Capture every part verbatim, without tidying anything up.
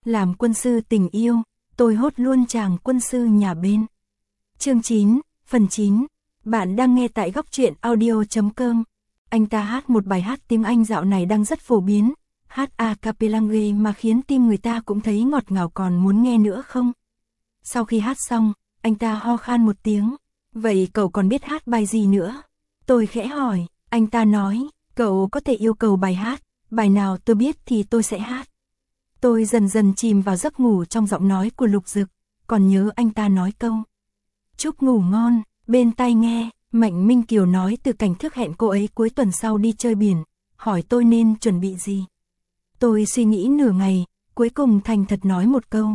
làm quân sư tình yêu, tôi hốt luôn chàng quân sư nhà bên. Chương chín, phần chín. Bạn đang nghe tại góc truyện audio chấm com. Anh ta hát một bài hát tiếng Anh dạo này đang rất phổ biến, hát a cappella ghê mà khiến tim người ta cũng thấy ngọt ngào, còn muốn nghe nữa không? Sau khi hát xong, anh ta ho khan một tiếng. Vậy cậu còn biết hát bài gì nữa? Tôi khẽ hỏi. Anh ta nói, cậu có thể yêu cầu bài hát, bài nào tôi biết thì tôi sẽ hát. Tôi dần dần chìm vào giấc ngủ trong giọng nói của Lục Dực, còn nhớ anh ta nói câu chúc ngủ ngon, bên tai nghe. Mạnh Minh Kiều nói từ cảnh thức hẹn cô ấy cuối tuần sau đi chơi biển, hỏi tôi nên chuẩn bị gì. Tôi suy nghĩ nửa ngày, cuối cùng thành thật nói một câu.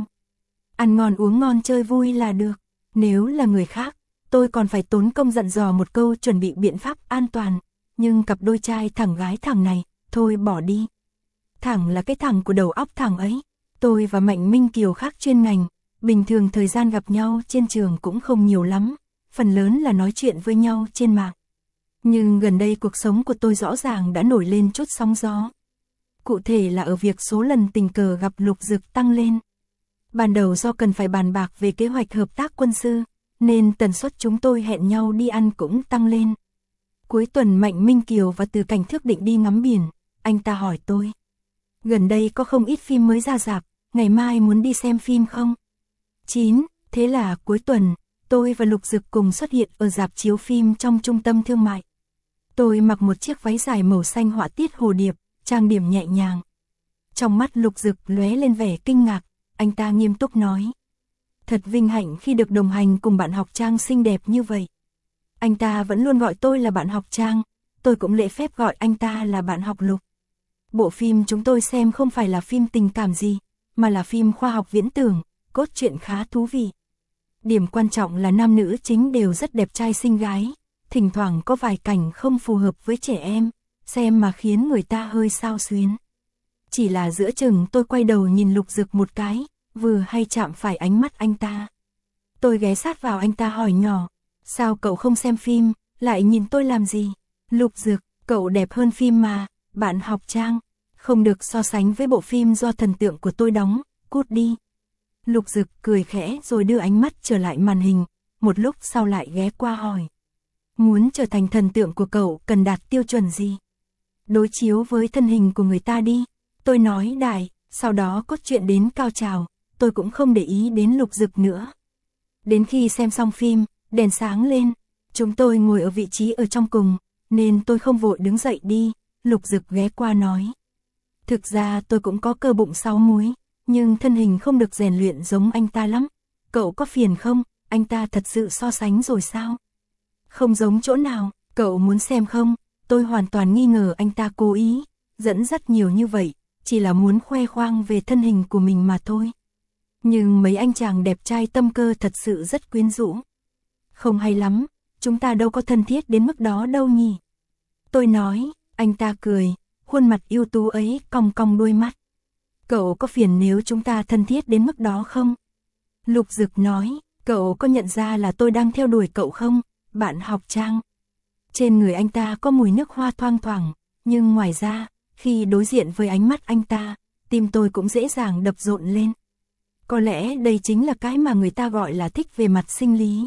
Ăn ngon uống ngon chơi vui là được. Nếu là người khác, tôi còn phải tốn công dặn dò một câu chuẩn bị biện pháp an toàn. Nhưng cặp đôi trai thẳng gái thẳng này, thôi bỏ đi. Thẳng là cái thẳng của đầu óc thẳng ấy. Tôi và Mạnh Minh Kiều khác chuyên ngành, bình thường thời gian gặp nhau trên trường cũng không nhiều lắm, phần lớn là nói chuyện với nhau trên mạng. Nhưng gần đây cuộc sống của tôi rõ ràng đã nổi lên chút sóng gió. Cụ thể là ở việc số lần tình cờ gặp Lục Dực tăng lên. Ban đầu do cần phải bàn bạc về kế hoạch hợp tác quân sư, nên tần suất chúng tôi hẹn nhau đi ăn cũng tăng lên. Cuối tuần Mạnh Minh Kiều và Từ Cảnh Thức định đi ngắm biển, anh ta hỏi tôi. Gần đây có không ít phim mới ra rạp, ngày mai muốn đi xem phim không? chín. Thế là cuối tuần, tôi và Lục Dực cùng xuất hiện ở rạp chiếu phim trong trung tâm thương mại. Tôi mặc một chiếc váy dài màu xanh họa tiết hồ điệp, trang điểm nhẹ nhàng. Trong mắt Lục Dực lóe lên vẻ kinh ngạc, anh ta nghiêm túc nói. Thật vinh hạnh khi được đồng hành cùng bạn học Trang xinh đẹp như vậy. Anh ta vẫn luôn gọi tôi là bạn học Trang, tôi cũng lễ phép gọi anh ta là bạn học Lục. Bộ phim chúng tôi xem không phải là phim tình cảm gì, mà là phim khoa học viễn tưởng, cốt truyện khá thú vị. Điểm quan trọng là nam nữ chính đều rất đẹp trai xinh gái, thỉnh thoảng có vài cảnh không phù hợp với trẻ em, xem mà khiến người ta hơi xao xuyến. Chỉ là giữa chừng tôi quay đầu nhìn Lục Dực một cái, vừa hay chạm phải ánh mắt anh ta. Tôi ghé sát vào anh ta hỏi nhỏ, sao cậu không xem phim, lại nhìn tôi làm gì? Lục Dực, cậu đẹp hơn phim mà, bạn học Trang, không được so sánh với bộ phim do thần tượng của tôi đóng, cút đi. Lục Dực cười khẽ rồi đưa ánh mắt trở lại màn hình, một lúc sau lại ghé qua hỏi. Muốn trở thành thần tượng của cậu cần đạt tiêu chuẩn gì? Đối chiếu với thân hình của người ta đi. Tôi nói đại, sau đó cốt truyện đến cao trào, tôi cũng không để ý đến Lục Dực nữa. Đến khi xem xong phim, đèn sáng lên, chúng tôi ngồi ở vị trí ở trong cùng, nên tôi không vội đứng dậy đi, Lục Dực ghé qua nói. Thực ra tôi cũng có cơ bụng sáu múi, nhưng thân hình không được rèn luyện giống anh ta lắm. Cậu có phiền không? Anh ta thật sự so sánh rồi sao? Không giống chỗ nào, cậu muốn xem không? Tôi hoàn toàn nghi ngờ anh ta cố ý, dẫn dắt nhiều như vậy, chỉ là muốn khoe khoang về thân hình của mình mà thôi. Nhưng mấy anh chàng đẹp trai tâm cơ thật sự rất quyến rũ. Không hay lắm, chúng ta đâu có thân thiết đến mức đó đâu nhỉ? Tôi nói, anh ta cười, khuôn mặt ưu tú ấy cong cong đôi mắt. Cậu có phiền nếu chúng ta thân thiết đến mức đó không? Lục Dực nói, cậu có nhận ra là tôi đang theo đuổi cậu không, bạn học Trang? Trên người anh ta có mùi nước hoa thoang thoảng, nhưng ngoài ra, khi đối diện với ánh mắt anh ta, tim tôi cũng dễ dàng đập rộn lên. Có lẽ đây chính là cái mà người ta gọi là thích về mặt sinh lý.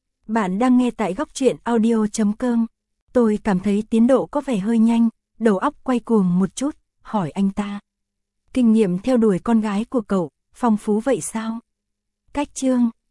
Bạn đang nghe tại góc truyện audio chấm com. Tôi cảm thấy tiến độ có vẻ hơi nhanh, đầu óc quay cuồng một chút, hỏi anh ta. Kinh nghiệm theo đuổi con gái của cậu, phong phú vậy sao? Cách chương,